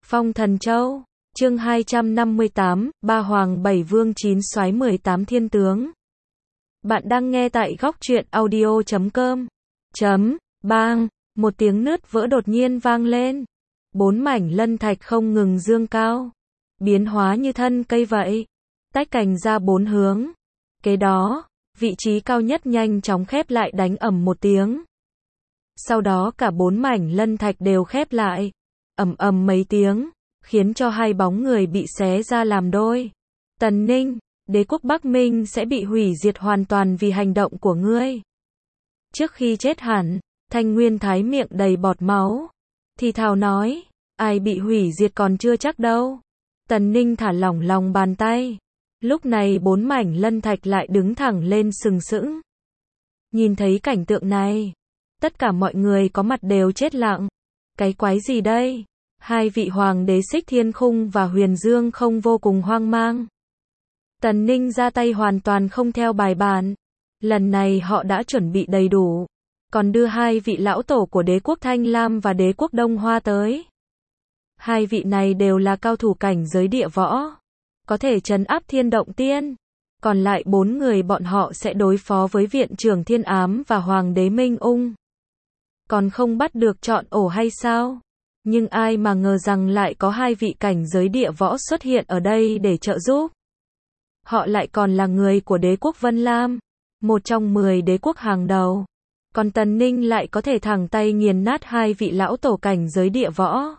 Phong Thần Châu, chương 258, Ba Hoàng Bảy Vương 9 soái 18 thiên tướng. Bạn đang nghe tại góc truyện audio.com. Bang, một tiếng nứt vỡ đột nhiên vang lên. 4 mảnh lân thạch không ngừng dương cao, biến hóa như thân cây vậy, tách cành ra 4 hướng. Kế đó, vị trí cao nhất nhanh chóng khép lại đánh ầm một tiếng. Sau đó cả 4 mảnh lân thạch đều khép lại, ầm ầm mấy tiếng, khiến cho hai bóng người bị xé ra làm đôi. Tần Ninh, đế quốc Bắc Minh sẽ bị hủy diệt hoàn toàn vì hành động của ngươi. Trước khi chết hẳn, Thanh Nguyên Thái miệng đầy bọt máu, thì thào nói, ai bị hủy diệt còn chưa chắc đâu. Tần Ninh thả lỏng lòng bàn tay. Lúc này 4 mảnh lân thạch lại đứng thẳng lên sừng sững. Nhìn thấy cảnh tượng này, tất cả mọi người có mặt đều chết lặng. Cái quái gì đây? Hai vị hoàng đế Xích Thiên Khung và Huyền Dương không vô cùng hoang mang. Tần Ninh ra tay hoàn toàn không theo bài bản. Lần này họ đã chuẩn bị đầy đủ, còn đưa hai vị lão tổ của đế quốc Thanh Lam và đế quốc Đông Hoa tới. Hai vị này đều là cao thủ cảnh giới địa võ, có thể trấn áp thiên động tiên. Còn lại 4 người bọn họ sẽ đối phó với viện trưởng Thiên Ám và hoàng đế Minh Ung. Còn không bắt được chọn ổ hay sao? Nhưng ai mà ngờ rằng lại có hai vị cảnh giới địa võ xuất hiện ở đây để trợ giúp. Họ lại còn là người của đế quốc Vân Lam, một trong 10 đế quốc hàng đầu. Còn Tần Ninh lại có thể thẳng tay nghiền nát hai vị lão tổ cảnh giới địa võ.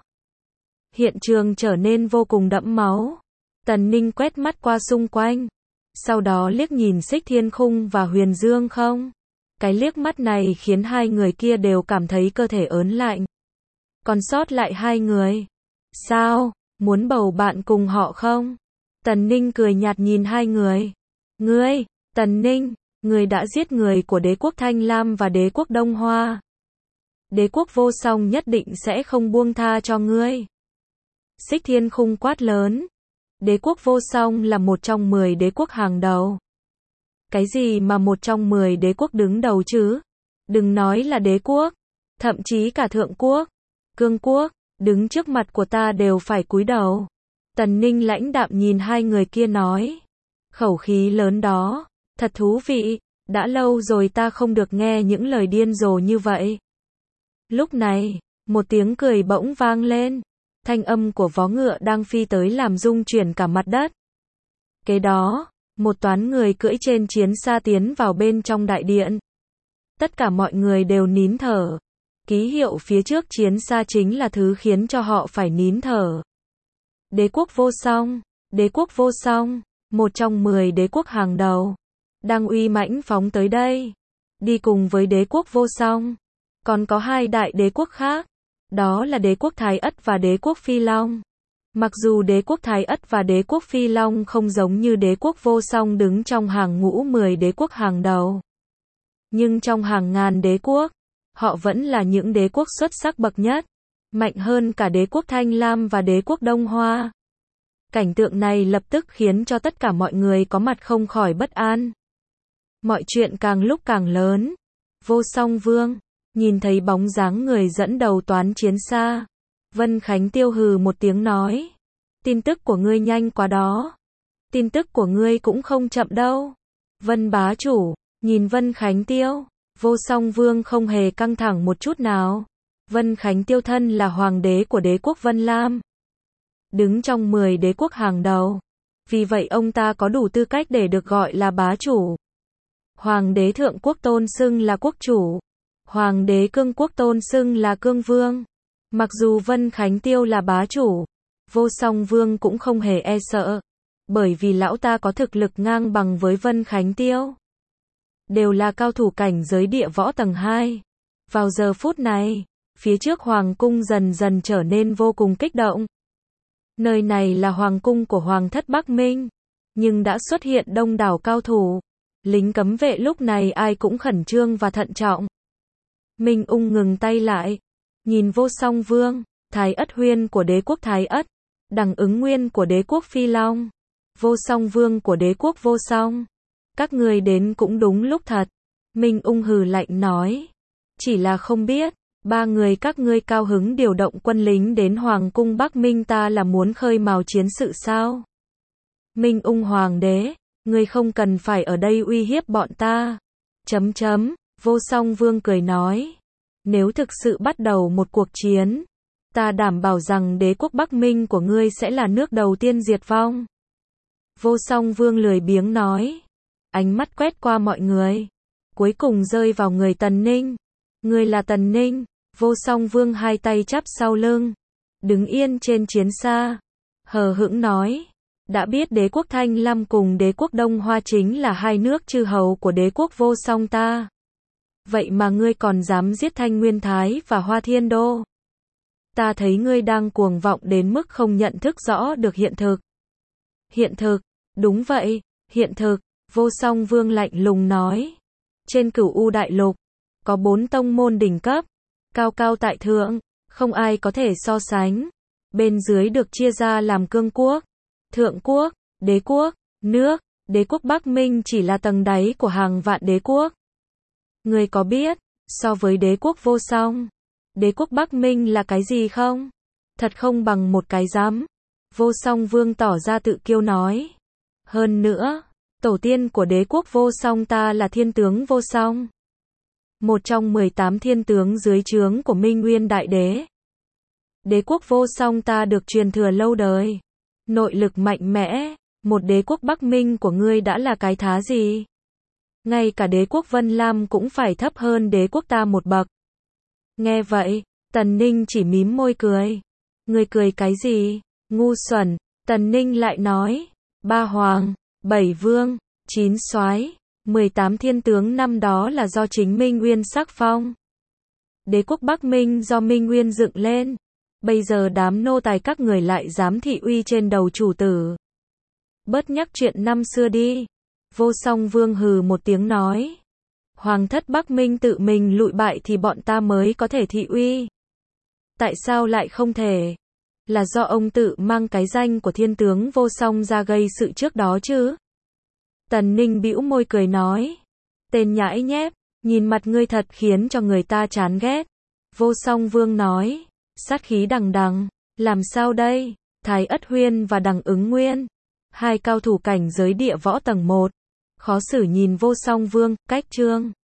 Hiện trường trở nên vô cùng đẫm máu. Tần Ninh quét mắt qua xung quanh, sau đó liếc nhìn Xích Thiên Khung và Huyền Dương không. Cái liếc mắt này khiến hai người kia đều cảm thấy cơ thể ớn lạnh. Còn sót lại hai người. Sao, muốn bầu bạn cùng họ không? Tần Ninh cười nhạt nhìn hai người. Ngươi, Tần Ninh, ngươi đã giết người của đế quốc Thanh Lam và đế quốc Đông Hoa. Đế quốc Vô Song nhất định sẽ không buông tha cho ngươi. Xích Thiên Khung quát lớn. Đế quốc Vô Song là một trong 10 đế quốc hàng đầu. Cái gì mà một trong 10 đế quốc đứng đầu chứ? Đừng nói là đế quốc, thậm chí cả thượng quốc, cương quốc, đứng trước mặt của ta đều phải cúi đầu. Tần Ninh lãnh đạm nhìn hai người kia nói. Khẩu khí lớn đó, thật thú vị, đã lâu rồi ta không được nghe những lời điên rồ như vậy. Lúc này, một tiếng cười bỗng vang lên. Thanh âm của vó ngựa đang phi tới làm rung chuyển cả mặt đất. Kế đó, một toán người cưỡi trên chiến xa tiến vào bên trong đại điện. Tất cả mọi người đều nín thở. Ký hiệu phía trước chiến xa chính là thứ khiến cho họ phải nín thở. Đế quốc Vô Song, đế quốc Vô Song, một trong 10 đế quốc hàng đầu, đang uy mãnh phóng tới đây. Đi cùng với đế quốc Vô Song, còn có hai đại đế quốc khác. Đó là đế quốc Thái Ất và đế quốc Phi Long. Mặc dù đế quốc Thái Ất và đế quốc Phi Long không giống như đế quốc Vô Song đứng trong hàng ngũ 10 đế quốc hàng đầu, nhưng trong hàng ngàn đế quốc, họ vẫn là những đế quốc xuất sắc bậc nhất, mạnh hơn cả đế quốc Thanh Lam và đế quốc Đông Hoa. Cảnh tượng này lập tức khiến cho tất cả mọi người có mặt không khỏi bất an. Mọi chuyện càng lúc càng lớn. Vô Song Vương nhìn thấy bóng dáng người dẫn đầu toán chiến xa, Vân Khánh Tiêu hừ một tiếng nói. Tin tức của ngươi nhanh quá đó. Tin tức của ngươi cũng không chậm đâu. Vân bá chủ, nhìn Vân Khánh Tiêu, Vô Song Vương không hề căng thẳng một chút nào. Vân Khánh Tiêu thân là hoàng đế của đế quốc Vân Lam, đứng trong 10 đế quốc hàng đầu. Vì vậy ông ta có đủ tư cách để được gọi là bá chủ. Hoàng đế Thượng Quốc tôn xưng là quốc chủ. Hoàng đế Cương Quốc tôn xưng là Cương Vương. Mặc dù Vân Khánh Tiêu là bá chủ, Vô Song Vương cũng không hề e sợ, bởi vì lão ta có thực lực ngang bằng với Vân Khánh Tiêu. Đều là cao thủ cảnh giới địa võ tầng 2. Vào giờ phút này, phía trước hoàng cung dần dần trở nên vô cùng kích động. Nơi này là hoàng cung của Hoàng thất Bắc Minh, nhưng đã xuất hiện đông đảo cao thủ. Lính cấm vệ lúc này ai cũng khẩn trương và thận trọng. Minh Ung ngừng tay lại, nhìn Vô Song Vương, Thái Ất Huyên của đế quốc Thái Ất, Đằng Ứng Nguyên của đế quốc Phi Long, Vô Song Vương của đế quốc Vô Song. Các người đến cũng đúng lúc thật. Minh Ung hừ lạnh nói. Chỉ là không biết, Ba người các ngươi cao hứng điều động quân lính đến Hoàng cung Bắc Minh ta là muốn khơi mào chiến sự sao? Minh Ung Hoàng đế, ngươi không cần phải ở đây uy hiếp bọn ta. Vô Song Vương cười nói. Nếu thực sự bắt đầu một cuộc chiến, ta đảm bảo rằng đế quốc Bắc Minh của ngươi sẽ là nước đầu tiên diệt vong. Vô Song Vương lười biếng nói. Ánh mắt quét qua mọi người. Cuối cùng rơi vào người Tần Ninh. Ngươi là Tần Ninh. Vô Song Vương hai tay chắp sau lưng. Đứng yên trên chiến xa. Hờ hững nói. Đã biết đế quốc Thanh Lam cùng đế quốc Đông Hoa chính là hai nước chư hầu của đế quốc Vô Song ta. Vậy mà ngươi còn dám giết Thanh Nguyên Thái và Hoa Thiên Đô. Ta thấy ngươi đang cuồng vọng đến mức không nhận thức rõ được hiện thực. Hiện thực, đúng vậy, hiện thực, Vô Song Vương lạnh lùng nói. Trên Cửu U Đại Lục, có 4 tông môn đỉnh cấp, cao cao tại thượng, không ai có thể so sánh. Bên dưới được chia ra làm cương quốc, thượng quốc, đế quốc, nước, đế quốc Bắc Minh chỉ là tầng đáy của hàng vạn đế quốc. Ngươi có biết, so với đế quốc Vô Song, đế quốc Bắc Minh là cái gì không? Thật không bằng một cái rắm. Vô Song Vương tỏ ra tự kiêu nói. Hơn nữa, tổ tiên của đế quốc Vô Song ta là thiên tướng Vô Song. Một trong 18 thiên tướng dưới trướng của Minh Nguyên Đại Đế. Đế quốc Vô Song ta được truyền thừa lâu đời. Nội lực mạnh mẽ, một đế quốc Bắc Minh của ngươi đã là cái thá gì? Ngay cả đế quốc Vân Lam cũng phải thấp hơn đế quốc ta một bậc. Nghe vậy, Tần Ninh chỉ mím môi cười. Ngươi cười cái gì? Ngu xuẩn. Tần Ninh lại nói. 3 hoàng, 7 vương, 9 soái, 18 thiên tướng năm đó là do chính Minh Nguyên sắc phong. Đế quốc Bắc Minh do Minh Nguyên dựng lên. Bây giờ đám nô tài các người lại dám thị uy trên đầu chủ tử. Bớt nhắc chuyện năm xưa đi. Vô Song Vương hừ một tiếng nói. Hoàng thất Bắc Minh tự mình lụi bại thì bọn ta mới có thể thị uy. Tại sao lại không thể? Là do ông tự mang cái danh của thiên tướng Vô Song ra gây sự trước đó chứ? Tần Ninh bĩu môi cười nói. Tên nhãi nhép, nhìn mặt ngươi thật khiến cho người ta chán ghét. Vô Song Vương nói. Sát khí đằng đằng, làm sao đây? Thái Ất Huyên và Đằng Ứng Nguyên, hai cao thủ cảnh giới địa võ tầng 1. Khó xử nhìn Vô Song Vương, cách trương.